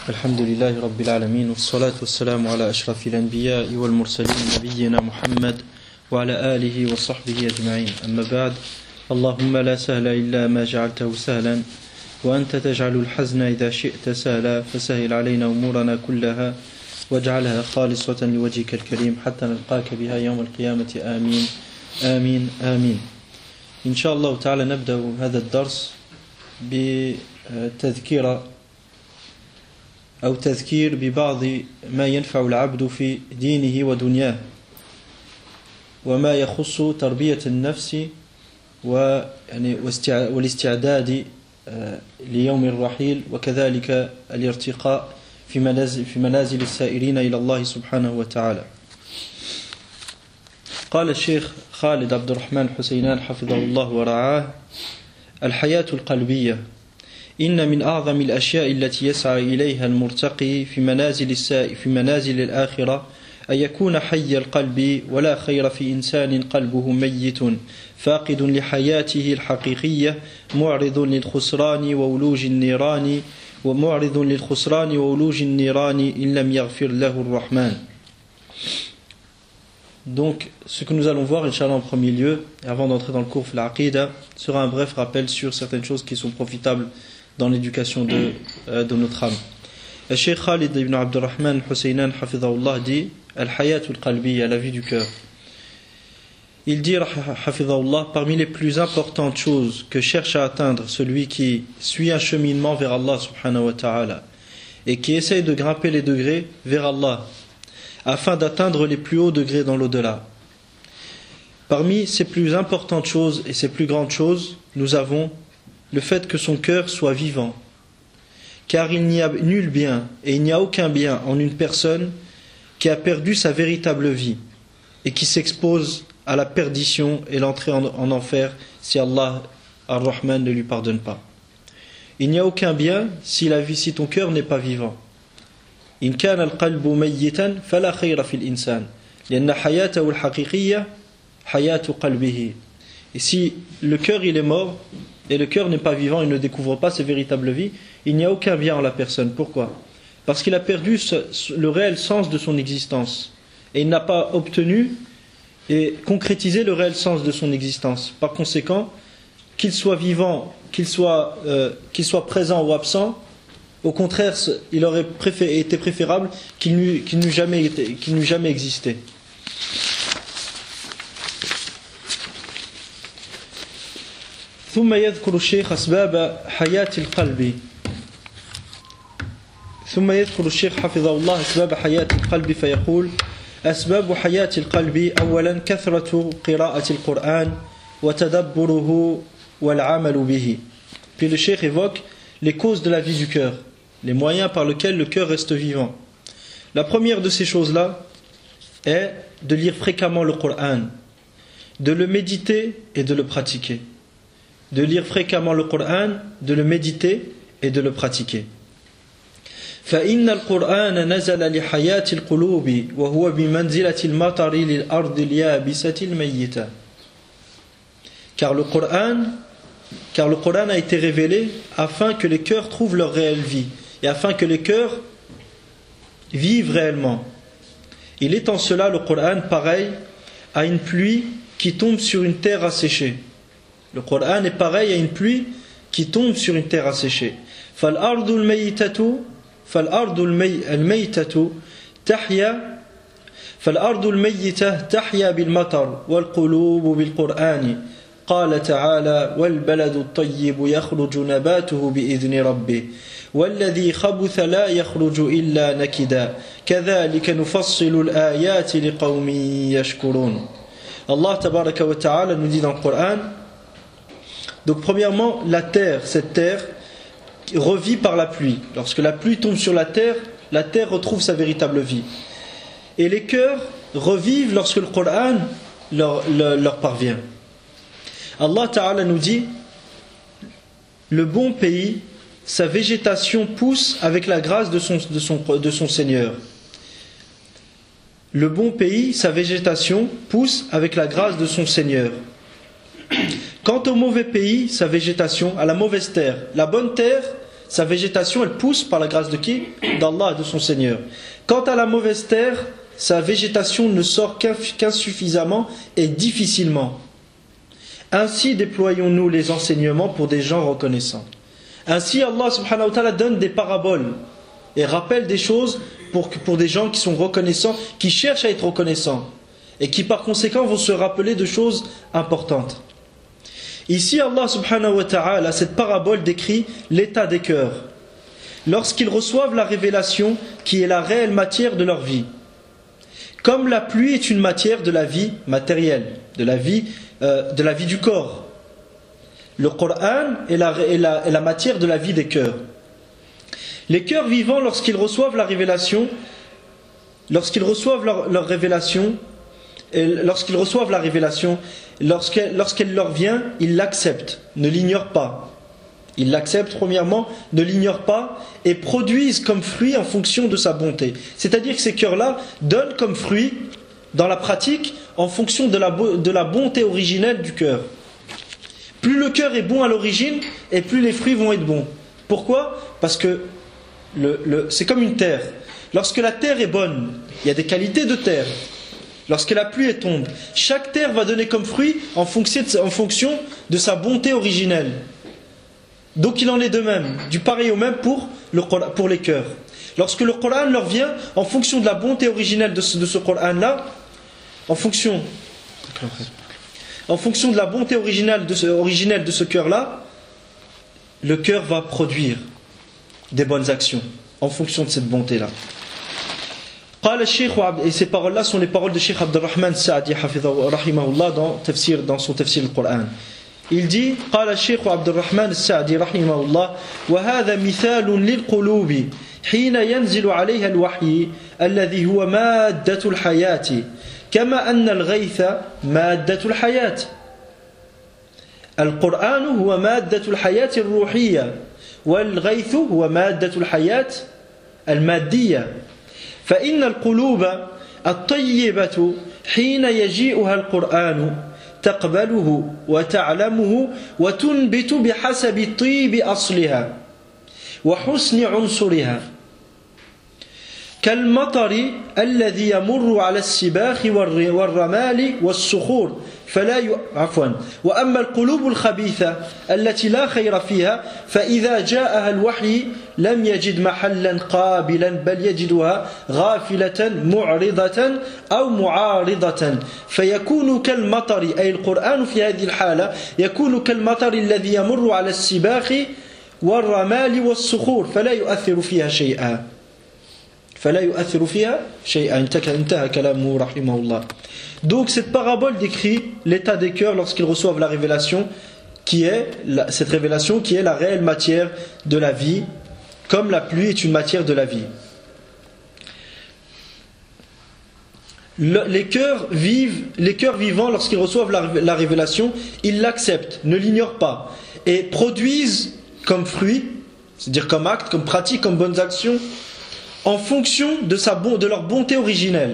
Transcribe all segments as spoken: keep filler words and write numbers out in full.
الحمد لله رب العالمين والصلاة والسلام على أشرف الأنبياء والمرسلين نبينا محمد وعلى آله وصحبه أجمعين أما بعد اللهم لا سهل إلا ما جعلته سهلا وأنت تجعل الحزن إذا شئت سهلا فسهل علينا أمورنا كلها واجعلها خالصة لوجهك الكريم حتى نلقاك بها يوم القيامة آمين آمين آمين إن شاء الله تعالى نبدأ هذا الدرس بتذكير أو تذكير ببعض ما ينفع العبد في دينه ودنياه وما يخص تربية النفس والاستعداد ليوم الرحيل وكذلك الارتقاء في منازل, في منازل السائرين إلى الله سبحانه وتعالى. قال الشيخ خالد عبد الرحمن حسينان حفظه الله ورعاه: الحياة القلبية إن من أعظم الأشياء التي يسعى إليها المرتقي في منازل السائر في منازل الآخرة أن يكون حي القلب، ولا خير في إنسان قلبه ميت فاقد لحياته الحقيقية معرض للخسران وولوج النيران ومعرض للخسران وولوج النيران إن لم يغفر له الرحمن. Donc, ce que nous allons voir, Inch'Allah, en premier lieu, et avant d'entrer dans le cours de l'Aqida, sera un bref rappel sur certaines choses qui sont profitables dans l'éducation de, euh, de notre âme. Le Cheikh Khalid ibn Abdurrahman Husaynan Hafidahullah dit Al-Hayatul Qalbiyya, la vie du cœur. Il dit Hafidahullah, parmi les plus importantes choses que cherche à atteindre celui qui suit un cheminement vers Allah subhanahu wa ta'ala et qui essaye de grimper les degrés vers Allah afin d'atteindre les plus hauts degrés dans l'au-delà. Parmi ces plus importantes choses et ces plus grandes choses, nous avons le fait que son cœur soit vivant. Car il n'y a nul bien et il n'y a aucun bien en une personne qui a perdu sa véritable vie et qui s'expose à la perdition et l'entrée en, en enfer si Allah Ar-Rahman ne lui pardonne pas. Il n'y a aucun bien si, la vie, si ton cœur n'est pas vivant. إن كان القلب ميتا فلا خير في الإنسان لأن حياته الحقيقية حياة قلبه. Et si le cœur il est mort et le cœur n'est pas vivant, il ne découvre pas sa véritable vie, il n'y a aucun bien en la personne. Pourquoi? Parce qu'il a perdu ce, le réel sens de son existence et il n'a pas obtenu et concrétisé le réel sens de son existence. Par conséquent, qu'il soit vivant, qu'il soit, euh, qu'il soit présent ou absent, au contraire, il aurait préféré, été préférable qu'il n'eût, qu'il n'eût jamais été, qu'il n'eût jamais existé. ثم يذكر الشيخ أسباب حياة القلب ثم يذكر الشيخ حفظه الله أسباب حياة القلب فيقول: أسباب حياة القلب أولا كثرة قراءة القرآن وتدبره والعمل به. Puis le cheikh évoque les causes de la vie du cœur, les moyens par lesquels le cœur reste vivant. La première de ces choses-là est de lire fréquemment le Coran, de le méditer et de le pratiquer. De lire fréquemment le Coran, de le méditer et de le pratiquer. فإن القرآن نزل لحياة القلوب وهو بمنزلة المطر للأرض اليابسة الميتة. Car le Coran Car le Coran a été révélé afin que les cœurs trouvent leur réelle vie et afin que les cœurs vivent réellement. Il est en cela le Coran pareil à une pluie qui tombe sur une terre asséchée. Le Coran est pareil à une pluie qui tombe sur une terre asséchée. فالأرض الميتة فالأرض الميتة تحيا فالأرض الميتة تحيا بالمطر والقلوب بالقرآن. قال تعالى: والبلد الطيب يخرج نباته بإذن ربه والذي خبث لا يخرج إلا نكدا كذلك نفصل الآيات لقوم يشكرون. Allah tabaraka wa ta'ala nous dit dans le Coran, donc premièrement, la terre, cette terre revit par la pluie. Lorsque la pluie tombe sur la terre, la terre retrouve sa véritable vie. Et les cœurs revivent lorsque le Coran leur, leur, leur parvient. Allah Ta'ala nous dit: le bon pays, sa végétation pousse avec la grâce de son, de son, de son Seigneur. Le bon pays, sa végétation pousse avec la grâce de son Seigneur. Quant au mauvais pays, sa végétation, à la mauvaise terre, la bonne terre sa végétation, elle pousse par la grâce de qui? D'Allah et de son Seigneur. Quant à la mauvaise terre, sa végétation ne sort qu'insuffisamment et difficilement. Ainsi déployons-nous les enseignements pour des gens reconnaissants. Ainsi Allah subhanahu wa ta'ala donne des paraboles et rappelle des choses pour, pour des gens qui sont reconnaissants, qui cherchent à être reconnaissants et qui par conséquent vont se rappeler de choses importantes. Ici Allah subhanahu wa ta'ala, cette parabole décrit l'état des cœurs lorsqu'ils reçoivent la révélation qui est la réelle matière de leur vie. Comme la pluie est une matière de la vie matérielle, de la vie, euh, de la vie du corps. Le Coran est la, est, la, est la matière de la vie des cœurs. Les cœurs vivants, lorsqu'ils reçoivent la révélation, lorsqu'ils reçoivent leur, leur révélation, et lorsqu'ils reçoivent la révélation, lorsqu'elle, lorsqu'elle leur vient, ils l'acceptent, ne l'ignorent pas. Ils l'acceptent premièrement, ne l'ignorent pas et produisent comme fruit en fonction de sa bonté. C'est-à-dire que ces cœurs-là donnent comme fruit dans la pratique en fonction de la, de la bonté originelle du cœur. Plus le cœur est bon à l'origine et plus les fruits vont être bons. Pourquoi? Parce que le, le, c'est comme une terre. Lorsque la terre est bonne, il y a des qualités de terre. Lorsque la pluie tombe, chaque terre va donner comme fruit en fonction de, en fonction de sa bonté originelle. Donc il en est de même, du pareil au même pour, le, pour les cœurs. Lorsque le Coran leur vient, en fonction de la bonté originelle de ce, de ce Coran-là, en fonction, en fonction de la bonté originelle de ce, originelle de ce cœur-là, le cœur va produire des bonnes actions, en fonction de cette bonté-là. Et ces paroles-là sont les paroles de Cheikh Abdurrahman Sa'di rahimahullah dans, tafsir, dans son tafsir du Coran. Il dit قال الشيخ عبد الرحمن السعدي رحمه الله وهذا مثال للقلوب حين ينزل عليها الوحي الذي هو مادة الحياة كما أن الغيث مادة الحياة القرآن هو مادة الحياة الروحية والغيث هو مادة الحياة المادية فإن القلوب الطيبة حين يجيئها القرآن تقبله وتعلمه وتنبت بحسب طيب أصلها وحسن عنصرها كالمطر الذي يمر على السباخ والرمال والصخور فلا ي... عفوا وأما القلوب الخبيثة التي لا خير فيها فإذا جاءها الوحي لم يجد محلا قابلا بل يجدها غافلة معرضة أو معارضة فيكون كالمطر أي القرآن في هذه الحالة يكون كالمطر الذي يمر على السباخ والرمال والصخور فلا يؤثر فيها شيئا فلا يؤثر فيها شيئا انتهى كلامه رحمه الله. Donc cette parabole décrit l'état des cœurs lorsqu'ils reçoivent la révélation qui est la, cette révélation qui est la réelle matière de la vie, comme la pluie est une matière de la vie. Le, les cœurs vivent, les cœurs vivants lorsqu'ils reçoivent la, la révélation, ils l'acceptent, ne l'ignorent pas et produisent comme fruit, c'est-à-dire comme acte, comme pratique, comme bonnes actions, en fonction de, sa bon, de leur bonté originelle.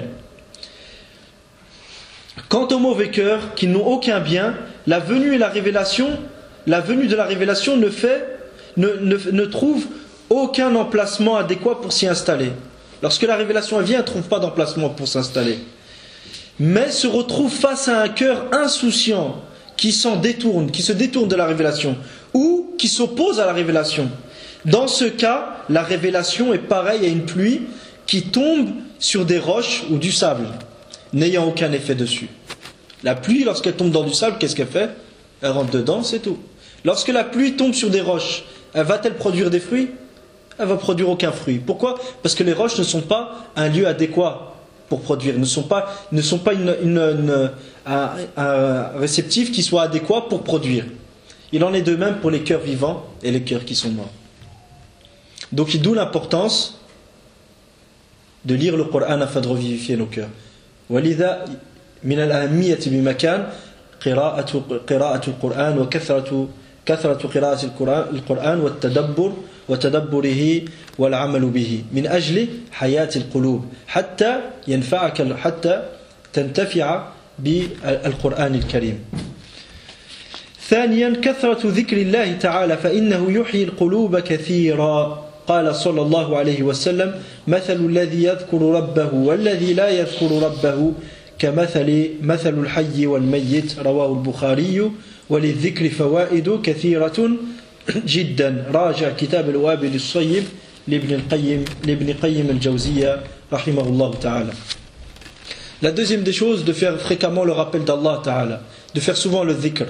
Quant aux mauvais cœurs qui n'ont aucun bien, la venue et la révélation, la venue de la révélation ne fait, ne, ne, ne trouve aucun emplacement adéquat pour s'y installer. Lorsque la révélation vient, elle ne trouve pas d'emplacement pour s'installer. Mais se retrouve face à un cœur insouciant qui s'en détourne, qui se détourne de la révélation ou qui s'oppose à la révélation. Dans ce cas, la révélation est pareille à une pluie qui tombe sur des roches ou du sable, n'ayant aucun effet dessus. La pluie, lorsqu'elle tombe dans du sable, qu'est-ce qu'elle fait? Elle rentre dedans, c'est tout. Lorsque la pluie tombe sur des roches, elle va-t-elle produire des fruits? Elle va produire aucun fruit. Pourquoi? Parce que les roches ne sont pas un lieu adéquat pour produire, ne sont pas, ne sont pas une, une, une, un, un réceptif qui soit adéquat pour produire. Il en est de même pour les cœurs vivants et les cœurs qui sont morts. Donc, d'où l'importance de lire le Coran afin de revivifier nos cœurs. ولذا من الأهمية بمكان قراءة قراءة القرآن وكثرة كثرة قراءة القرآن والتدبر وتدبره والعمل به من أجل حياة القلوب حتى ينفعك حتى تنتفع بالقرآن الكريم. ثانيا كثرة ذكر الله تعالى فإنه يحيي القلوب كثيرا قال صلى الله عليه وسلم مثل الذي يذكر ربه والذي لا يذكر ربه كمثل مثل الحي والميت رواه البخاري وللذكر فوائد كثيرة جدا راجع كتاب الوابل الصيب لابن القيم لابن قيم الجوزية رحمه الله تعالى. La deuxième des choses, de faire fréquemment le rappel d'Allah Ta'ala, de faire souvent le dhikr.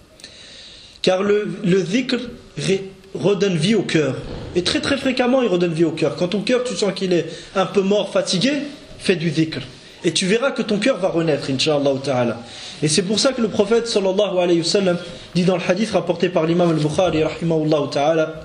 Car le, le dhikr redonne vie au cœur. Et très très fréquemment, il redonne vie au cœur. Quand ton cœur, tu sens qu'il est un peu mort, fatigué, fais du dhikr. Et tu verras que ton cœur va renaître, Inch'Allah Ta'ala. Et c'est pour ça que le prophète, sallallahu alayhi wa sallam, dit dans le hadith rapporté par l'imam al-Bukhari, rahimahullah Ta'ala,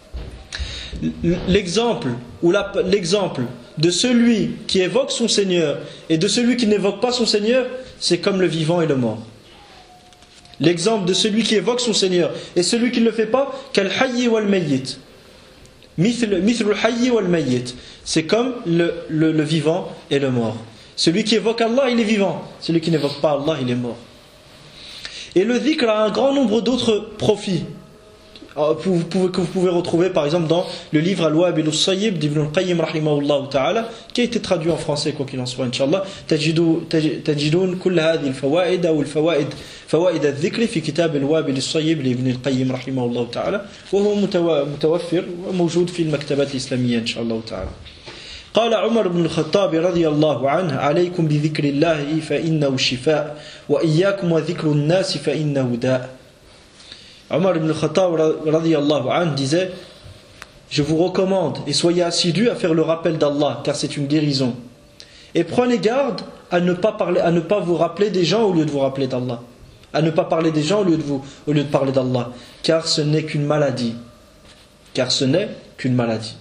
l'exemple, ou la, l'exemple de celui qui évoque son Seigneur et de celui qui n'évoque pas son Seigneur, c'est comme le vivant et le mort. L'exemple de celui qui évoque son Seigneur et celui qui ne le fait pas, kal hayyi wal mayyit. Mithl al hayyi wal mayyit. C'est comme le, le, le vivant et le mort. Celui qui évoque Allah, il est vivant. Celui qui n'évoque pas Allah, il est mort. Et le dhikr a un grand nombre d'autres profits. Que vous pouvez retrouver par exemple dans le livre Al-Wabil al-Sayyib d'Ibn al-Qayyim rahimahullah ta'ala, qui a été traduit en français quoi qu'il en soit Inch'Allah. تجدون كل هذه الفوائد أو الفوائد فوائد الذكر في كتاب الوابل الصيب لابن القيم رحمه الله تعالى وهو متوفر وموجود في المكتبات الإسلامية إن شاء الله تعالى. قال عمر بن الخطاب رضي الله عنه عليكم بذكر الله فإنه شفاء وإياكم وذكر الناس فإنه داء. Omar ibn al-Khattab radiyallahu anhu disait: je vous recommande et soyez assidus à faire le rappel d'Allah car c'est une guérison, et prenez garde à ne pas parler, à ne pas vous rappeler des gens au lieu de vous rappeler d'Allah, à ne pas parler des gens au lieu de vous au lieu de parler d'Allah, car ce n'est qu'une maladie car ce n'est qu'une maladie.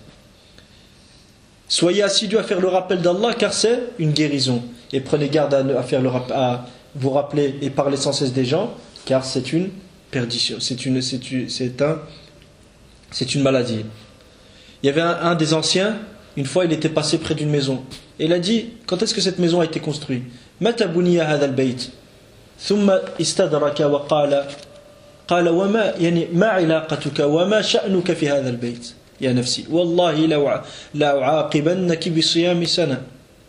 Soyez assidus à faire le rappel d'Allah car c'est une guérison, et prenez garde à, à, faire le, à vous rappeler et parler sans cesse des gens car c'est une perdition, c'est une, c'est une, c'est un, c'est une maladie. Il y avait un, un des anciens, une fois il était passé près d'une maison et il a dit: quand est-ce que cette maison a été construite? Mata buniya hadha al-bayt thumma istadraka wa qala qala wa ma yani ma ilaqatuka wa ma sha'nuka fi hadha al-bayt ya nafsi wallahi la la u'aqibannaki bi siyami sana.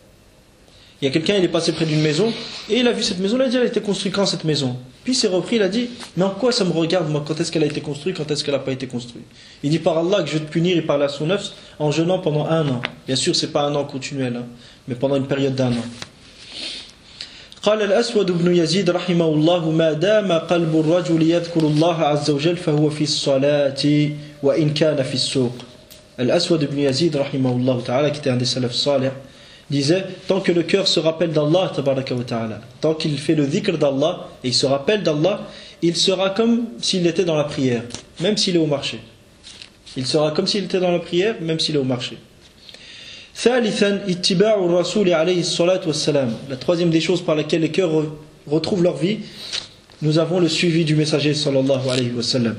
Il y a quelqu'un, il est passé près d'une maison et il a vu cette maison, il a dit: elle a été construite quand cette maison? Puis il s'est repris, il a dit: mais en quoi ça me regarde moi, quand est-ce qu'elle a été construite, quand est-ce qu'elle n'a pas été construite? Il dit: par Allah que je vais te punir et par la son nafs en jeûnant pendant un an. Bien sûr c'est pas un an continuel hein, mais pendant une période d'un an. قال الأسود بن يزيد رحمه الله ما دام قلب الرجل يذكر الله عز وجل فهو في الصلاة وإن كان في السوق. الأسود بن يزيد رحمه الله تعالى qui était un des salaf salih disait: tant que le cœur se rappelle d'Allah tabaraka wa ta'ala, tant qu'il fait le dhikr d'Allah et il se rappelle d'Allah, il sera comme s'il était dans la prière, même s'il est au marché. Il sera comme s'il était dans la prière, même s'il est au marché. ثالثا اتباع الرسول عليه الصلاة والسلام. La troisième des choses par laquelle les cœurs retrouvent leur vie, nous avons le suivi du messager sallallahu alayhi wa sallam.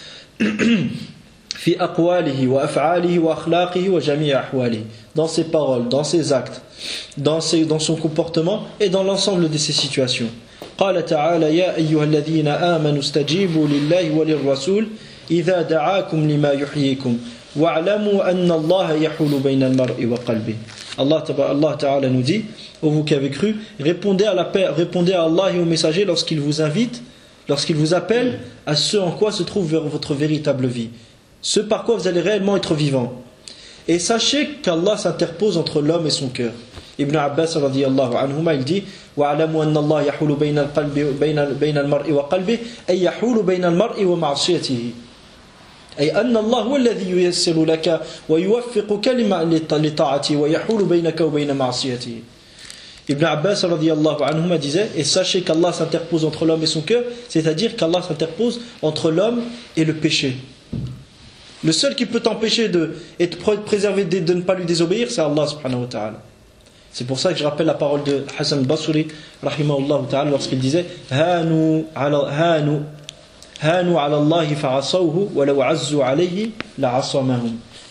في أقواله وأفعاله وأخلاقه وجميع أحواله, dans ses paroles, dans ses actes, dans, ses, dans son comportement et dans l'ensemble de ses situations. قال تعالى يا أيها الذين آمنوا استجيبوا لله وللرسول إذا دعاكم لما يحييكم واعلموا أن الله يحول بين المرء وقلبه. Allah, Allah Ta'ala nous dit: ô vous qui avez cru, répondez à, la paix, répondez à Allah et au messager lorsqu'il vous invite, lorsqu'il vous appelle à ce en quoi se trouve votre véritable vie, ce par quoi vous allez réellement être vivant. Et sachez qu'Allah s'interpose entre l'homme et son cœur. Ibn Abbas radiyallahu anhuma, il dit: wa'alamu anna Allah yahulu bayna al-qalbi bayna al-mar'i wa qalbi ay yahulu bayna al-mar'i wa ma'siyatihi ay anna Allah huwa alladhi yuyassiru laka wa yuwaffiquka li ta'ati wa yahulu baynaka wa bayna ma'siyatihi. Ibn Abbas radiyallahu anhuma disait: et sachez qu'Allah s'interpose entre l'homme et son cœur, c'est-à-dire qu'Allah s'interpose entre l'homme et le péché. Le seul qui peut t'empêcher de être préservé de, de ne pas lui désobéir, c'est Allah subhanahu wa ta'ala. C'est pour ça que je rappelle la parole de Hassan Basri rahimahullah ta'ala lorsqu'il disait: Hanu ala Hanu Hanu ala Allah fa'asawhu wa law azzu alayhi la'asamahum.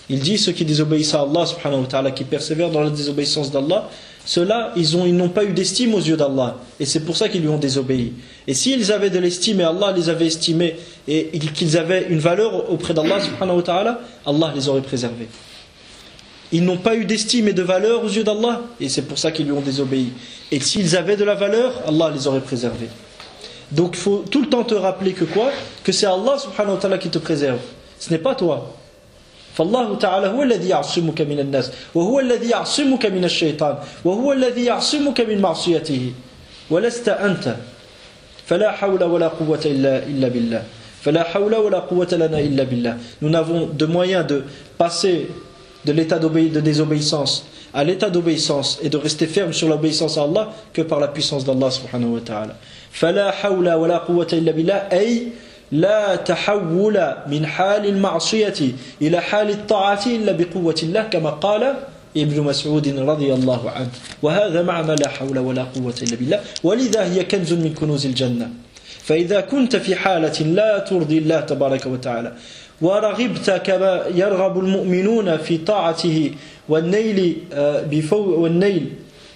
Il dit ceux qui désobéissent à Allah subhanahu wa ta'ala, qui persévèrent dans la désobéissance d'Allah, ceux-là, ils ont, ils n'ont pas eu d'estime aux yeux d'Allah. Et c'est pour ça qu'ils lui ont désobéi. Et s'ils avaient de l'estime et Allah les avait estimés et qu'ils avaient une valeur auprès d'Allah subhanahu wa ta'ala, Allah les aurait préservés. Ils n'ont pas eu d'estime et de valeur aux yeux d'Allah et c'est pour ça qu'ils lui ont désobéi. Et s'ils avaient de la valeur, Allah les aurait préservés. Donc il faut tout le temps te rappeler que quoi? Que c'est Allah subhanahu wa ta'ala qui te préserve. Ce n'est pas toi. فالله تعالى هو الذي يعصمك من الناس وهو الذي يعصمك من الشيطان وهو الذي يعصمك من معصيته ولست أنت فلا حول ولا قوة إلا إلا بالله فلا حول ولا قوة لنا إلا بالله. Nous n'avons de moyen de passer de l'état de désobéissance à l'état d'obéissance et de rester ferme sur l'obéissance à Allah que par la puissance d'Allah subhanahu wa ta'ala. فلا حول ولا قوة إلا بالله أي لا تحول من حال المعصية إلى حال الطاعة إلا بقوة الله كما قال ابن مسعود رضي الله عنه وهذا معنى لا حول ولا قوة إلا بالله ولذا هي كنز من كنوز الجنة فإذا كنت في حالة لا ترضي الله تبارك وتعالى ورغبت كما يرغب المؤمنون في طاعته والنيل والنيل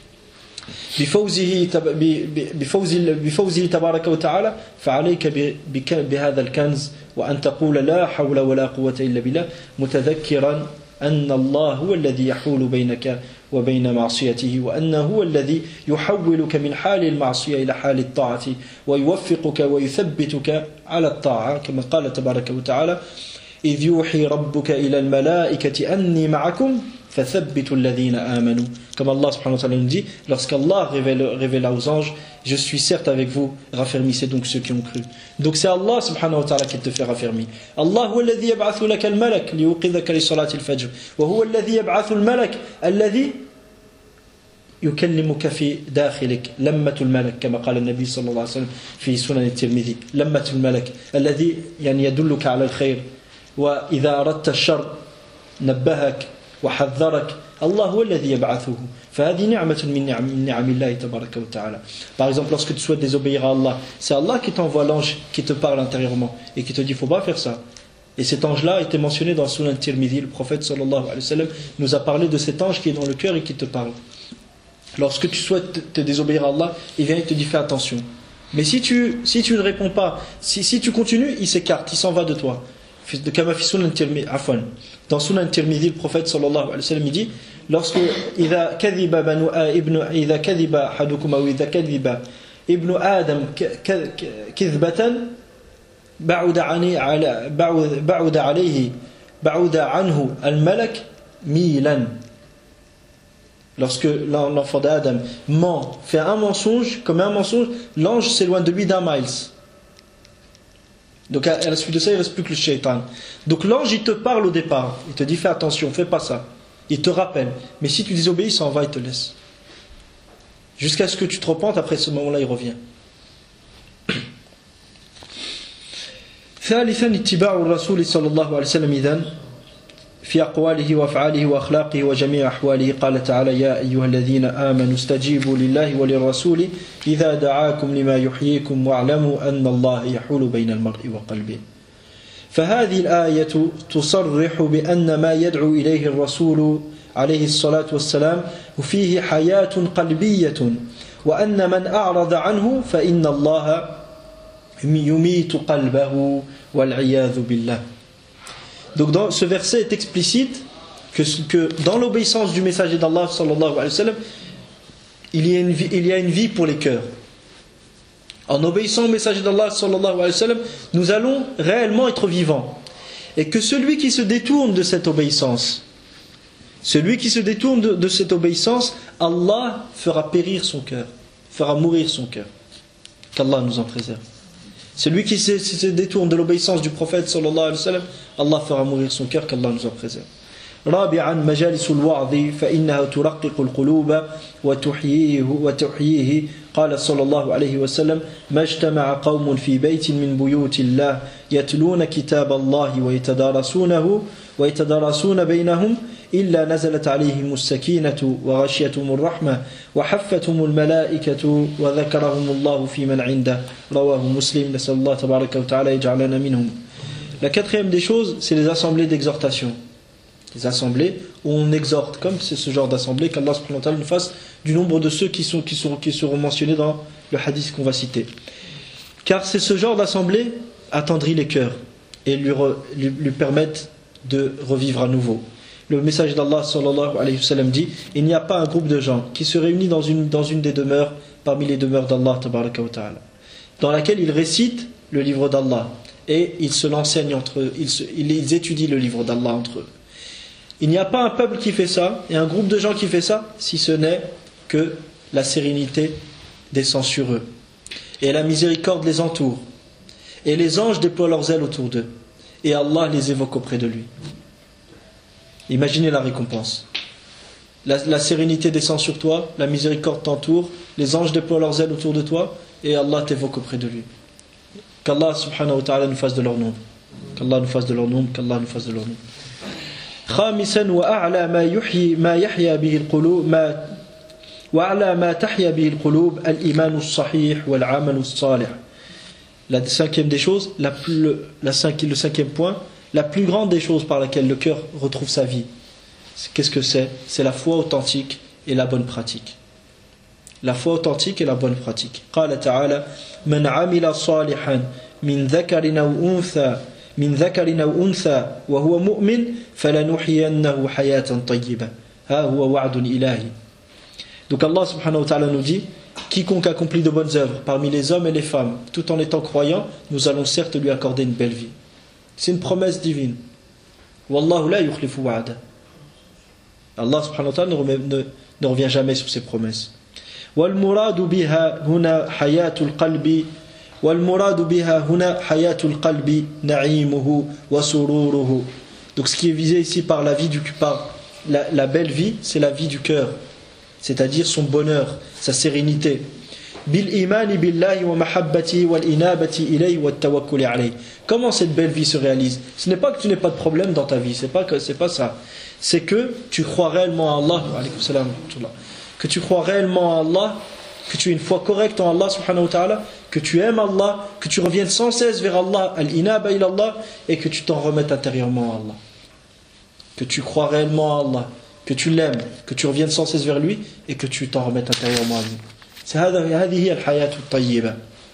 بفوزه بفوز بفوزه تبارك وتعالى فعليك بهذا الكنز وأن تقول لا حول ولا قوة إلا بالله متذكرا أن الله هو الذي يحول بينك وبين معصيته وأنه هو الذي يحولك من حال المعصية إلى حال الطاعة ويوفقك ويثبتك على الطاعة كما قال تبارك وتعالى إذ يوحي ربك إلى الملائكة أني معكم فثبتوا الذين آمنوا. Comme Allah subhanahu wa ta'ala nous dit, lorsqu'Allah révèle, révéla aux anges, je suis certes avec vous, raffermissez donc ceux qui ont cru. Donc c'est Allah subhanahu wa ta'ala qui te fait raffermir. Allah huwa alladhi yab'athu laka al-malak liyuqidhaka li salati al-fajr wa huwa alladhi yab'athu al-malak alladhi يكلمك في داخلك لمة الملك كما قال النبي صلى الله عليه وسلم في سنن الترمذي لمة الملك الذي يعني يدلك على الخير وإذا أردت الشر نبهك وحذرك الله هو الذي يبعثه فهذه نعمة من نعم, من نعم الله تبارك وتعالى. Par exemple, lorsque tu souhaites désobéir à Allah, c'est Allah qui t'envoie l'ange qui te parle intérieurement et qui te dit faut pas faire ça. Et cet ange-là a été mentionné dans Sunan Tirmidhi. Le prophète sallallahu alayhi wa sallam nous a parlé de cet ange qui est dans le cœur et qui te parle. Lorsque tu souhaites te désobéir à Allah, il vient et te dit fais attention. Mais si tu, si tu ne réponds pas, si, si tu continues, il s'écarte, il s'en va de toi. Dans Sunan Tirmidhi, le prophète sallallahu alayhi wa sallam il dit lorsque إذا كذب بنو ابن إذا كذب أحدكم أو إذا كذب ابن آدم كذبة بعد عليه بعد عليه بعد عنه الملك ميلا. Lorsque l'enfant d'Adam ment, fait un mensonge, comme un mensonge, l'ange s'éloigne de lui d'un miles. Donc à la suite de ça, il ne reste plus que le shaitan. Donc l'ange, il te parle au départ. Il te dit, fais attention, fais pas ça. Il te rappelle. Mais si tu désobéis, il s'en va, il te laisse. Jusqu'à ce que tu te repentes, après ce moment-là, il revient. ثالثا اتباع الرسول صلى الله عليه وسلم إذن في أقواله وأفعاله وأخلاقه وجميع أحواله. قال تعالى يا أيها الذين آمنوا استجيبوا لله وللرسول إذا دعاكم لما يحييكم واعلموا أن الله يحول بين المرء وقلبه. فهذه الآية تصرح بأن ما يدعو إليه الرسول عليه الصلاة والسلام فيه حياة قلبية وأن من أعرض عنه فإن الله يميت قلبه والعياذ بالله. Donc dans, ce verset est explicite que, que dans l'obéissance du messager d'Allah sallallahu alayhi wa sallam, il y a une vie, il y a une vie pour les cœurs. En obéissant au messager d'Allah sallallahu alayhi wa sallam, nous allons réellement être vivants. Et que celui qui se détourne de cette obéissance, celui qui se détourne de, de cette obéissance, Allah fera périr son cœur, fera mourir son cœur. Qu'Allah nous en préserve. Celui qui se, se détourne de l'obéissance du prophète sallallahu alayhi wa sallam, Allah fera mourir son cœur, qu'Allah nous en préserve. رابعا مجالس الوعظ فإنها ترقق القلوب وتحييه وتحييه. قال صلى الله عليه وسلم ما اجتمع قوم في بيت من بيوت الله يتلون كتاب الله ويتدارسونه ويتدارسون بينهم إلا نزلت عليهم السكينة وغشيتهم الرحمة وحفتهم الملائكة وذكرهم الله في من عنده. رواه مسلم. نسأل الله تبارك وتعالى يجعلنا منهم. La quatrième des choses, c'est les assemblées d'exhortation. des assemblées où on exhorte, comme c'est ce genre d'assemblée, qu'Allah subhanahu wa ta'ala nous fasse du nombre de ceux qui, sont, qui, sont, qui seront mentionnés dans le hadith qu'on va citer. Car c'est ce genre d'assemblée attendrit les cœurs et lui, re, lui, lui permettent de revivre à nouveau. Le message d'Allah sallallahu alayhi wa sallam dit: il n'y a pas un groupe de gens qui se réunit dans une, dans une des demeures parmi les demeures d'Allah tabaraka wa ta'ala, dans laquelle ils récitent le livre d'Allah et ils se l'enseignent entre eux, ils, se, ils étudient le livre d'Allah entre eux. Il n'y a pas un peuple qui fait ça et un groupe de gens qui fait ça, si ce n'est que la sérénité descend sur eux et la miséricorde les entoure et les anges déploient leurs ailes autour d'eux et Allah les évoque auprès de lui. Imaginez la récompense. La, la sérénité descend sur toi, la miséricorde t'entoure, les anges déploient leurs ailes autour de toi et Allah t'évoque auprès de lui. Qu'Allah subhanahu wa ta'ala nous fasse de leur nombre. Qu'Allah nous fasse de leur nombre, qu'Allah nous fasse de leur nombre. خامسا وأعلى ما يحيي ما يحيا به القلوب ما وأعلى ما تحيا به القلوب الإيمان الصحيح والعمل الصالح. La cinquième des choses, la plus, la cinqui, le cinquième point, la plus grande des choses par laquelle le cœur retrouve sa vie. Qu'est-ce que c'est? C'est la foi authentique et la bonne pratique. La foi authentique et la bonne pratique. قال تعالى من عمل صالحا من ذكر أو أنثى من ذكر أو أنثى وهو مؤمن فلنحيينه حياة طيبة ها هو وعد إلهي. Donc Allah subhanahu wa ta'ala nous dit: quiconque accomplit de bonnes œuvres parmi les hommes et les femmes tout en étant croyant, nous allons certes lui accorder une belle vie. C'est une promesse divine. Wallahu la yukhlifu wa'ada. Allah subhanahu wa ta'ala ne, remet, ne, ne revient jamais sur ses promesses. Wal muradu biha huna hayatul qalbi wal muradu biha huna hayatul qalbi na'imuhu wa sururuhu. Donc ce qui est visé ici par la vie du par la, la belle vie, c'est la vie du cœur, c'est-à-dire son bonheur, sa sérénité. Bil imani billahi wa mahabbati wal inabati ilayhi wa tawakkul alayhi. Comment cette belle vie se réalise? Ce n'est pas que tu n'aies pas de problème dans ta vie, c'est pas que c'est pas ça. C'est que tu crois réellement à Allah, alaykum salam, que tu crois réellement à Allah, que tu aies une foi correcte en Allah subhanahu wa ta'ala, que tu aimes Allah, que tu reviennes sans cesse vers Allah, al-inaba ila Allah, et que tu t'en remettes intérieurement à Allah. Que tu crois réellement à Allah, que tu l'aimes, que tu reviennes sans cesse vers lui et que tu t'en remettes intérieurement à lui. هذه هي الحياة الطيبة.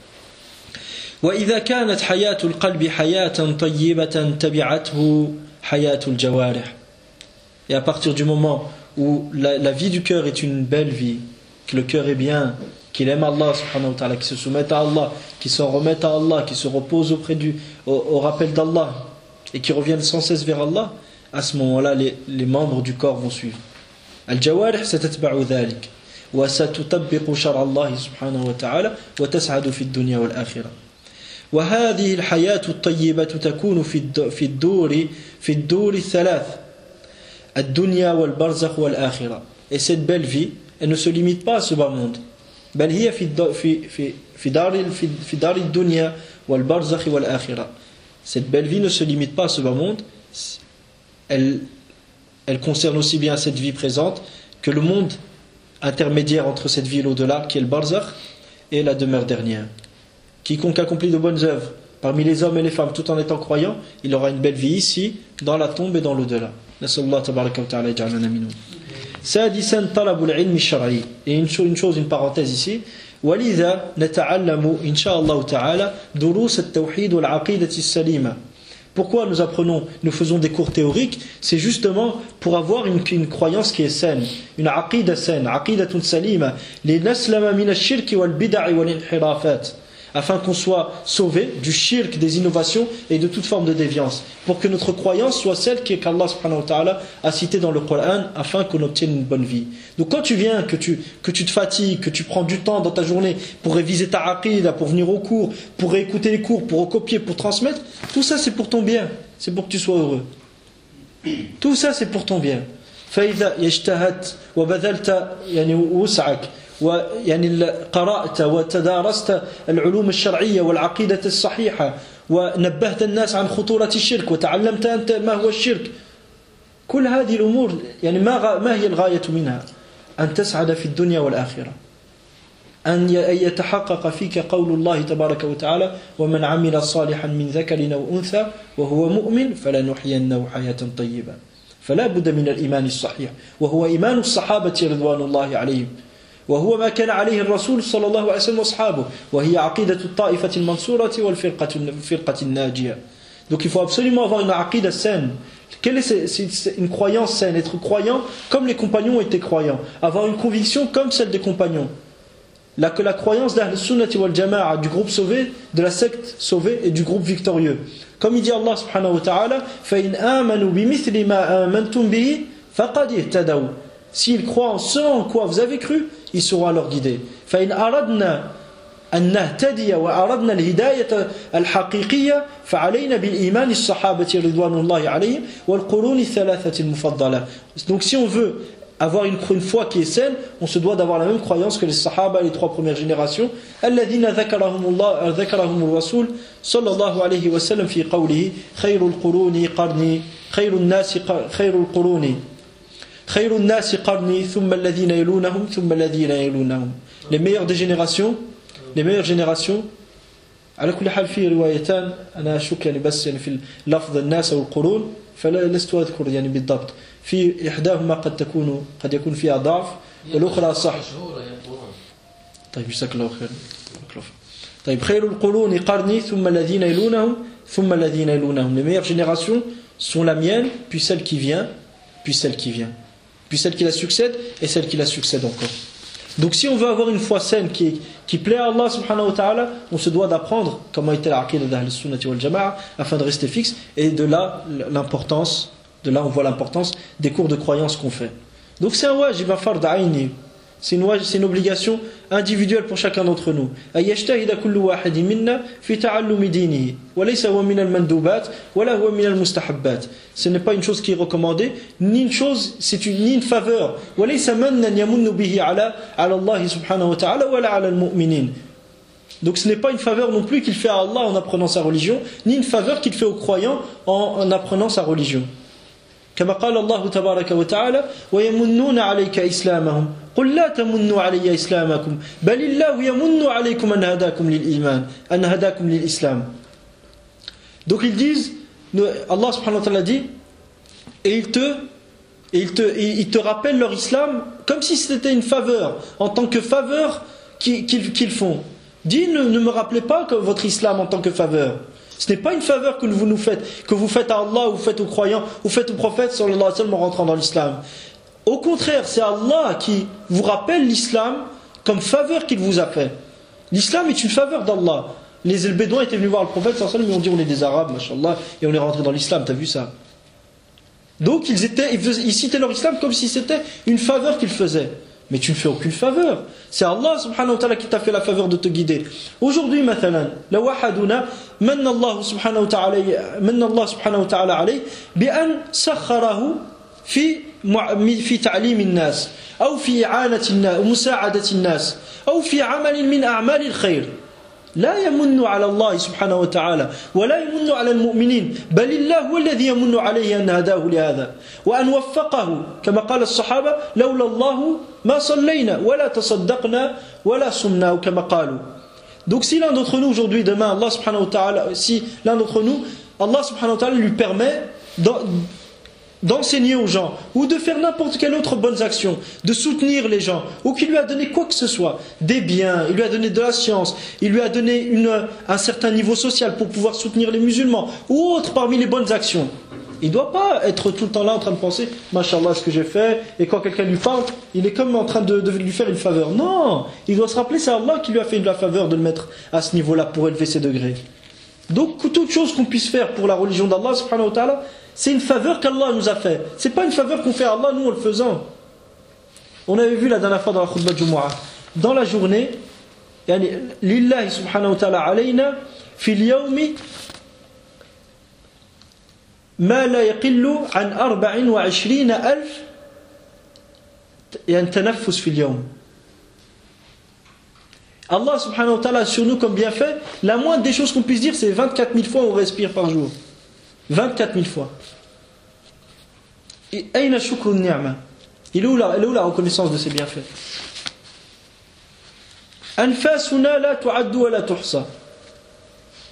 وإذا كانت حياة القلب حياة طيبة تبعته حياة الجوارح. Et à partir du moment où la, la vie du cœur est une belle vie, que le cœur est bien, qu'il aime Allah subhanahu wa ta'ala, qu'il se soumette à Allah, qu'il s'en remette à Allah, qu'il se repose auprès du, au, au rappel d'Allah et qu'il revienne sans cesse vers Allah, à ce moment-là les, les membres du corps vont suivre. Al-jawarih satatba'u dhalik wa satutabiqu shar Allah subhanahu wa ta'ala wa tas'adu fi ad-dunya wal akhirah. Wa hadhihi al-hayatu at-tayyibatu takunu fi fi ad-duri fi ad-duri thalath ad-dunya wal barzakh wal akhirah. Et cette belle vie, elle ne se limite pas à ce bas monde. بل هي في في في في دار في في دار الدنيا والبرزخ والآخرة. Cette belle vie ne se limite pas à ce bas monde. Elle, elle concerne aussi bien cette vie présente que le monde intermédiaire entre cette vie et l'au-delà, qui est le barzakh, et la demeure dernière. Quiconque accomplit de bonnes œuvres parmi les hommes et les femmes tout en étant croyant, il aura une belle vie ici, dans la tombe et dans l'au-delà. Nas'allahu tabaraka wa ta'ala yaj'alana minhum. سادسا طلب العلم الشرعي. Et une chose, une chose, une parenthèse ici. ولذا نتعلم إن شاء الله تعالى دروس التوحيد والعقيدة السليمة. Pourquoi nous apprenons, nous faisons des cours théoriques? C'est justement pour avoir une, une croyance qui est saine, une aqida saine, aqidatun salima, لنسلم من الشرك والبدع والانحرافات, afin qu'on soit sauvé du shirk, des innovations et de toute forme de déviance, pour que notre croyance soit celle qu'Allah subhanahu wa ta'ala a citée dans le Coran, afin qu'on obtienne une bonne vie. Donc quand tu viens, que tu, que tu te fatigues, que tu prends du temps dans ta journée pour réviser ta aqida, pour venir au cours, pour réécouter les cours, pour recopier, pour transmettre, tout ça c'est pour ton bien, c'est pour que tu sois heureux. Tout ça c'est pour ton bien. فإذا اجتهدت وبذلت يعني وسعك ويعني قرأت وتدارست العلوم الشرعية والعقيدة الصحيحة ونبهت الناس عن خطورة الشرك وتعلمت أنت ما هو الشرك, كل هذه الأمور يعني ما ما هي الغاية منها؟ أن تسعد في الدنيا والآخرة, أن يتحقق فيك قول الله تبارك وتعالى ومن عمل صالحا من ذكر أو أنثى وهو مؤمن فلنحيينه حياة طيبة. فلا بد من الإيمان الصحيح وهو إيمان الصحابة رضوان الله عليهم وهو ما كان عليه الرسول صلى الله عليه وسلم وأصحابه وهي عقيدة الطائفة المنصورة والفرقة الفرقة الناجية. Donc il faut absolument avoir une aqida saine. Quelle est c'est une croyance saine? Être croyant comme les compagnons étaient croyants. Avoir une conviction comme celle des compagnons. La, que la croyance d'Ahl Sunnati wal Jama'a, du groupe sauvé, de la secte sauvée et du groupe victorieux. Comme il dit Allah subhanahu wa ta'ala, فَإِنْ آمَنُوا بِمِثْلِ مَا آمَنْتُمْ بِهِ فَقَدْ اهْتَدَوْا. S'ils croient en ce en quoi vous avez cru, ils seront alors guidés. فَإِنْ أَرَدْنَا أن نهتدي وأردنا الهداية الحقيقية فعلينا بالإيمان الصحابة رضوان الله عليهم والقرون الثلاثة المفضلة. Donc si on veut avoir une, une foi qui est saine, on se doit d'avoir la même croyance que les sahaba, les trois premières générations. الذين ذكرهم الله ذكرهم الرسول صلى الله عليه وسلم في قوله خير القرون قرني خير الناس خير القرون خير الناس قرني ثم الذين يلونهم ثم الذين يلونهم. Les meilleures des générations les meilleures générations على كل حال في روايتان أنا أشك يعني بس يعني في لفظ الناس أو القرون فلست أذكر يعني بالضبط في إحداهما قد تكون قد يكون فيها ضعف والأخرى صح. طيب جزاك الله خير. طيب خير القرون قرني ثم الذين يلونهم ثم الذين يلونهم. Les meilleures générations sont la mienne puis celle qui vient puis celle qui vient puis celle qui la succède et celle qui la succède encore. Donc si on veut avoir une foi saine qui, qui plaît à Allah subhanahu wa ta'ala, on se doit d'apprendre comment était la aqida d'Ahl Sunnati wal Jama'a afin de rester fixe, et de là l'importance, de là on voit l'importance des cours de croyance qu'on fait. Donc c'est un wajib, un fard aini. C'est une, c'est une obligation individuelle pour chacun d'entre nous. أيجتهد كل واحد منا في تعلم دينه وليس هو من المندوبات ولا هو من المستحبات. Ce n'est pas une chose qui est recommandée, ni une chose, c'est une, ni une faveur. وليس منا يمن به على على الله سبحانه وتعالى ولا على المؤمنين. Donc ce n'est pas une faveur non plus qu'il fait à Allah en apprenant sa religion, ni une faveur qu'il fait aux croyants en, en apprenant sa religion. كما قال الله تبارك وتعالى ويمنون عليك إسلامهم قل لا تمنوا علي إسلامكم بل الله يمن عليكم أن هداكم للإيمان أن هداكم للإسلام. Donc ils disent, Allah subhanahu wa ta'ala dit, et ils te, et ils te, et ils te rappellent leur islam comme si c'était une faveur, en tant que faveur qu'ils, qu'ils, qu'ils font. Dis, ne, ne me rappelez pas que votre islam en tant que faveur. Ce n'est pas une faveur que vous nous faites, que vous faites à Allah, ou vous faites aux croyants, ou vous faites au prophète sallallahu alayhi wa sallam en rentrant dans l'islam. Au contraire, c'est Allah qui vous rappelle l'islam comme faveur qu'il vous a fait. L'islam est une faveur d'Allah. Les Bédouins étaient venus voir le prophète sallallahu alayhi wa sallam et ont dit on est des Arabes, mashallah, et on est rentré dans l'islam, t'as vu ça? Donc ils, étaient, ils, faisaient, ils citaient leur islam comme si c'était une faveur qu'ils faisaient. Mais tu ne fais aucune faveur. C'est Allah subhanahu wa ta'ala qui t'a fait la faveur de te guider. Aujourd'hui, مثلا, لو أحدنا من الله سبحانه وتعالى من الله سبحانه وتعالى عليه بأن سخره في في تعليم الناس أو في إعانة الناس ومساعدة الناس أو في عمل من أعمال الخير. لا يمن على الله سبحانه وتعالى ولا يمن على المؤمنين بل الله هو الذي يمن عليه أن هداه لهذا وأن وفقه كما قال الصحابة لولا الله ما صلينا ولا تصدقنا ولا صمنا كما قالوا. Donc si l'un d'entre nous aujourd'hui, demain, Allah subhanahu wa ta'ala, si l'un d'entre nous, Allah subhanahu wa ta'ala lui permet d'enseigner aux gens, ou de faire n'importe quelle autre bonne action, de soutenir les gens, ou qu'il lui a donné quoi que ce soit, des biens, il lui a donné de la science, il lui a donné une, un certain niveau social pour pouvoir soutenir les musulmans, ou autre parmi les bonnes actions. Il ne doit pas être tout le temps là en train de penser « Mashallah, ce que j'ai fait » et quand quelqu'un lui parle, il est comme en train de, de lui faire une faveur. Non, il doit se rappeler c'est Allah qui lui a fait la faveur de le mettre à ce niveau-là pour élever ses degrés. Donc toute chose qu'on puisse faire pour la religion d'Allah subhanahu wa ta'ala, c'est une faveur qu'Allah nous a fait. C'est pas une faveur qu'on fait à Allah nous en le faisant. On avait vu la dernière fois dans la khutbah Jumu'ah, dans la journée, yani lillahi subhanahu wa ta'ala alayna fil yawmi ما لا يقل عن أربع وعشرين ألف يعني تنفس في اليوم. Allah subhanahu wa ta'ala sur nous comme bienfait, la moindre des choses qu'on puisse dire c'est vingt-quatre mille fois on respire par jour. vingt-quatre mille fois. Et أين شكر النعمة? Il est où la, il est où la reconnaissance de ces bienfaits? أنفاسنا لا تعد ولا تحصى.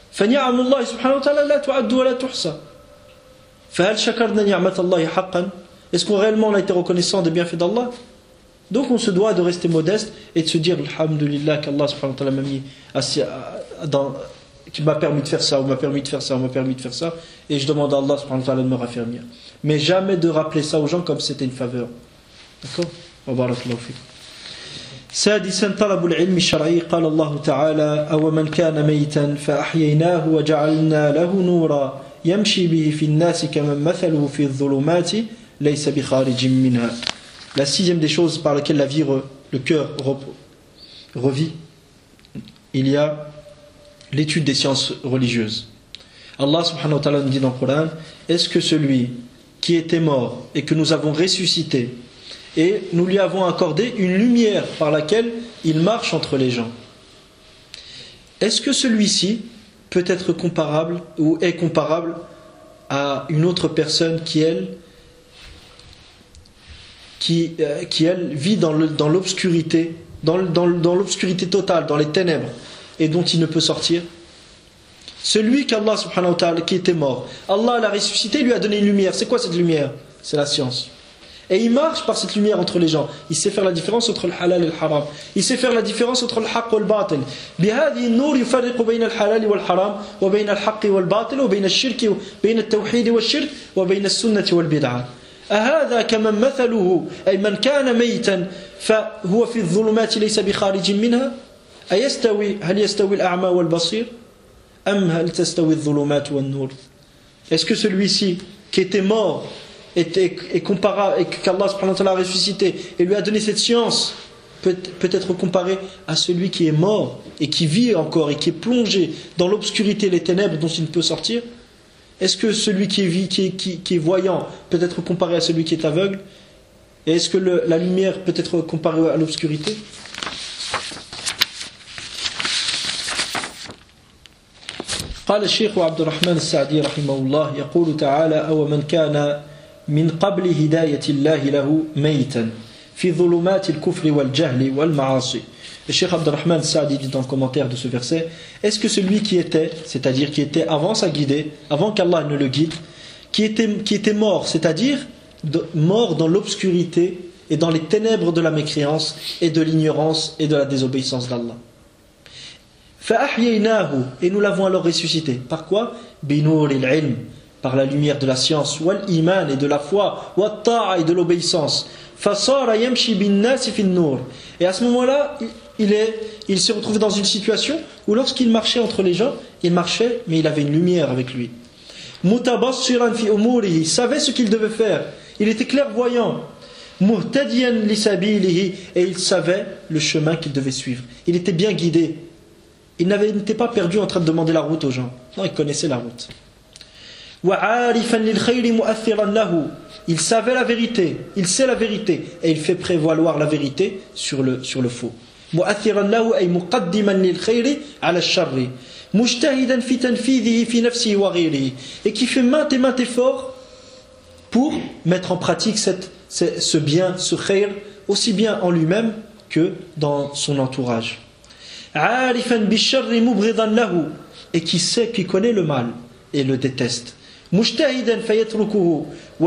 فنعم الله سبحانه وتعالى لا تعد ولا تحصى. فهل شكرنا نعمة الله حقا Est-ce qu'on réellement on a été reconnaissant des bienfaits d'Allah? Donc on se doit de rester modeste et de se dire alhamdulillah qu'Allah subhanahu wa ta'ala m'a mis assis dans, qui m'a permis de faire ça, ou m'a permis de faire ça, ou m'a permis de faire ça, et je demande à Allah subhanahu wa ta'ala de me raffermir. Mais jamais de rappeler ça aux gens comme c'était une faveur. D'accord? Wa barakallahu fikum. سادسا طلب العلم الشرعي قال الله تعالى أو من كان ميتا فأحييناه وجعلنا له نورا يمشي به في الناس كمن مثله في الظلمات ليس بخارج منها. La sixième des choses par laquelle la vie, le cœur revit, il y a l'étude des sciences religieuses. Allah subhanahu wa ta'ala nous dit dans le Coran, est-ce que celui qui était mort et que nous avons ressuscité et nous lui avons accordé une lumière par laquelle il marche entre les gens, est-ce que celui-ci peut être comparable ou est comparable à une autre personne qui elle qui, euh, qui elle vit dans, le, dans l'obscurité dans, dans, dans l'obscurité totale, dans les ténèbres, et dont il ne peut sortir? Celui qu'Allah subhanahu wa ta'ala, qui était mort, Allah l'a ressuscité, lui a donné une lumière. C'est quoi cette lumière? C'est la science. Et il marche par cette lumière entre les gens. Il sait faire la différence entre le halal et le haram. Il sait faire la différence entre le haqq et le batil. بهذه النور يفرق بين الحلال والحرام وبين الحق والباطل وبين الشرك وبين التوحيد والشرك وبين السنة والبدعة. أهذا كمن مثله أي من كان ميتا فهو في الظلمات ليس بخارج منها أيستوي هل يستوي الأعمى والبصير أم هل تستوي الظلمات والنور. Est-ce que celui-ci qui était mort et, et comparable, et qu'Allah subhanahu wa ta'ala a ressuscité et lui a donné cette science peut, peut être comparé à celui qui est mort et qui vit encore et qui est plongé dans l'obscurité et les ténèbres dont il ne peut sortir? Est-ce que celui qui est, qui, est, qui, qui est voyant peut être comparé à celui qui est aveugle? Et est-ce que le, la lumière peut être comparée à l'obscurité? قال الشيخ عبد الرحمن السعدي رحمه الله يقول تعالى أو من كان من قبل هداية الله له ميتا في ظلمات الكفر والجهل والمعاصي. Le Cheikh Abdurrahman Sa'di dit dans le commentaire de ce verset, est-ce que celui qui était, c'est-à-dire qui était avant sa guidée, avant qu'Allah ne le guide, qui était, qui était mort, c'est-à-dire de, mort dans l'obscurité et dans les ténèbres de la mécréance et de l'ignorance et de la désobéissance d'Allah. فَأَحْيَيْنَاهُ, et nous l'avons alors ressuscité. Par quoi? بِنُورِ الْعِلْمِ, par la lumière de la science, وَالْإِيمَانِ, et de la foi, وَالطَّاعَ, et de l'obéissance. فَصَارَ يَمْشِي بِالنَّاسِ فِي النُّورِ, et à ce moment-là, il, est, il s'est retrouvé dans une situation où lorsqu'il marchait entre les gens, il marchait, mais il avait une lumière avec lui. مُتَبَصِّرًا فِي أُمُورِهِ, il savait ce qu'il devait faire, il était clairvoyant. مُهْتَدِيًا لِسَبِيلِهِ, et il savait le chemin qu'il devait suivre. Il était bien guidé. Il n'était pas perdu en train de demander la route aux gens. Non, il connaissait la route. Il savait la vérité. Il sait la vérité. Et il fait prévaloir la vérité sur le, sur le faux. Et qui fait maintes et maintes efforts pour mettre en pratique cette, ce bien, ce khayr, aussi bien en lui-même que dans son entourage. Et qui sait, qui connaît le mal et le déteste. مجتهدا فيتركه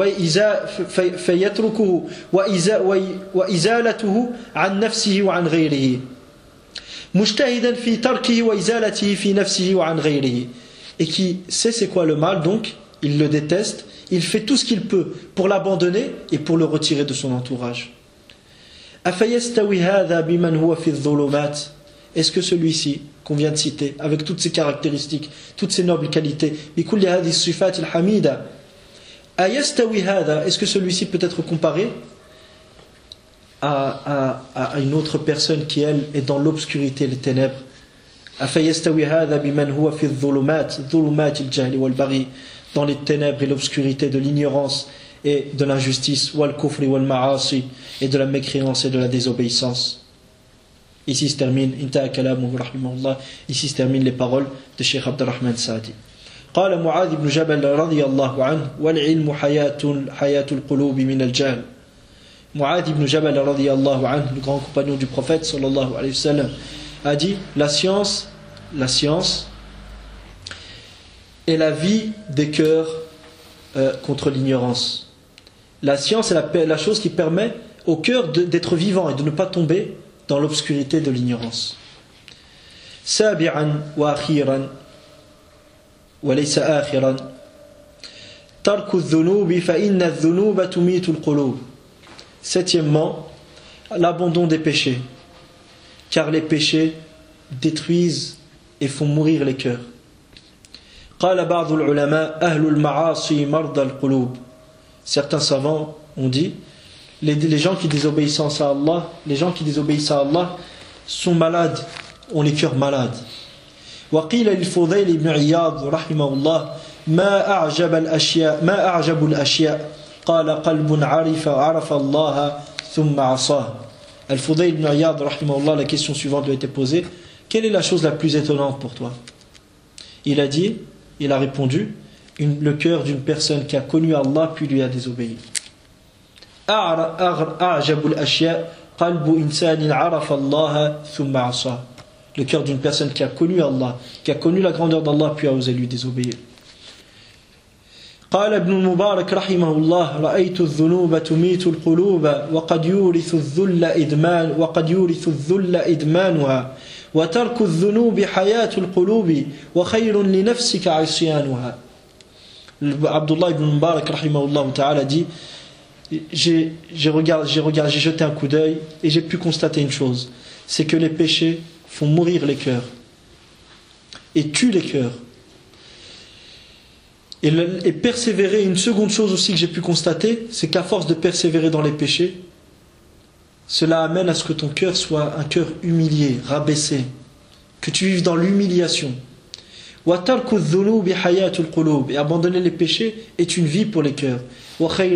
فيتركه وإزالته عن نفسه وعن غيره. مجتهدا في تركه وإزالته في نفسه وعن غيره. Et qui sait c'est quoi le mal, donc il le déteste, il fait tout ce qu'il peut pour l'abandonner et pour le retirer de son entourage. أفيستوي هذا بمن هو في الظلمات. Est-ce que celui-ci qu'on vient de citer, avec toutes ses caractéristiques, toutes ses nobles qualités, est-ce que celui-ci peut être comparé à, à, à une autre personne qui, elle, est dans l'obscurité, les ténèbres? Dans les ténèbres et l'obscurité de l'ignorance et de l'injustice, et de la mécréance et de la désobéissance. Ici se termine ici se terminent les paroles de Cheikh Abdurrahman Sa'di. قال معاذ بن جبل رضي الله عنه والعلم حياة حياة القلوب من الجهل. Mu'adh ibn Jabal رضي الله عنه, le grand compagnon du prophète sallallahu alayhi wa sallam, a dit la science, la science est la vie des cœurs euh, contre l'ignorance. La science est la, la chose qui permet au cœur d'être vivant et de ne pas tomber dans l'obscurité de l'ignorance. Sabi'an wa akhiran wa laysa akhiran tarku adh-dhunubi fa inna adh-dhunuba tumitu al-qulub. Septièmement, l'abandon des péchés, car les péchés détruisent et font mourir les cœurs. قال بعض العلماء أهل المعاصي مرضى القلوب. Certains savants ont dit les, les gens qui désobéissent à Allah, les gens qui désobéissent à Allah sont malades, ont les cœurs malades. وقيل للفضيل بن عياض رحمه الله ما أعجب الأشياء ما أعجب الأشياء قال قلب عرف عرف الله ثم عصاه. Al-Fudayl ibn Iyad rahimahullah, la question suivante lui a été posée: quelle est la chose la plus étonnante pour toi? Il a dit, il a répondu, une, le cœur d'une personne qui a connu Allah puis lui a désobéi. A'jabul ashya qalbu insanin arafa Allah thumma asa. Le cœur d'une personne qui a connu Allah, qui a connu la grandeur d'Allah puis a osé lui désobéir. قال ابن المبارك رحمه الله رأيت الذنوب تميت القلوب وقد يورث الذل إدمان وقد يورث الذل إدمانها وترك الذنوب حياة القلوب وخير لنفسك عصيانها. Abdullah ibn Mubarak rahimahullah ta'ala dit j'ai, j'ai, regardé, j'ai, regardé, j'ai jeté un coup d'œil et j'ai pu constater une chose, c'est que les péchés font mourir les cœurs et tuent les cœurs. Et, le, et persévérer, une seconde chose aussi que j'ai pu constater, c'est qu'à force de persévérer dans les péchés, cela amène à ce que ton cœur soit un cœur humilié, rabaissé, que tu vives dans l'humiliation. Et abandonner les péchés est une vie pour les cœurs. Et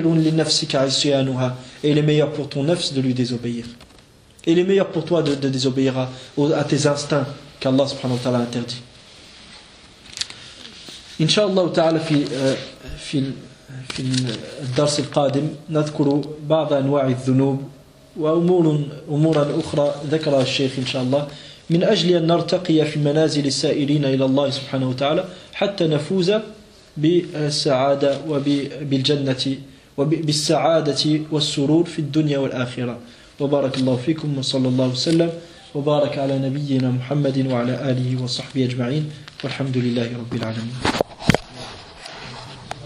il est meilleur pour ton nafs de lui désobéir. Et il est meilleur pour toi de, de désobéir à, à tes instincts qu'Allah subhanahu wa ta'ala interdit. إن شاء الله تعالى في في في الدرس القادم نذكر بعض أنواع الذنوب وأمور أمورا أخرى ذكرها الشيخ إن شاء الله من أجل أن نرتقي في منازل السائرين إلى الله سبحانه وتعالى حتى نفوز بالسعادة وبالجنة وبالسعادة والسرور في الدنيا والآخرة. وبارك الله فيكم وصلى الله وسلم وبارك على نبينا محمد وعلى آله وصحبه أجمعين والحمد لله رب العالمين.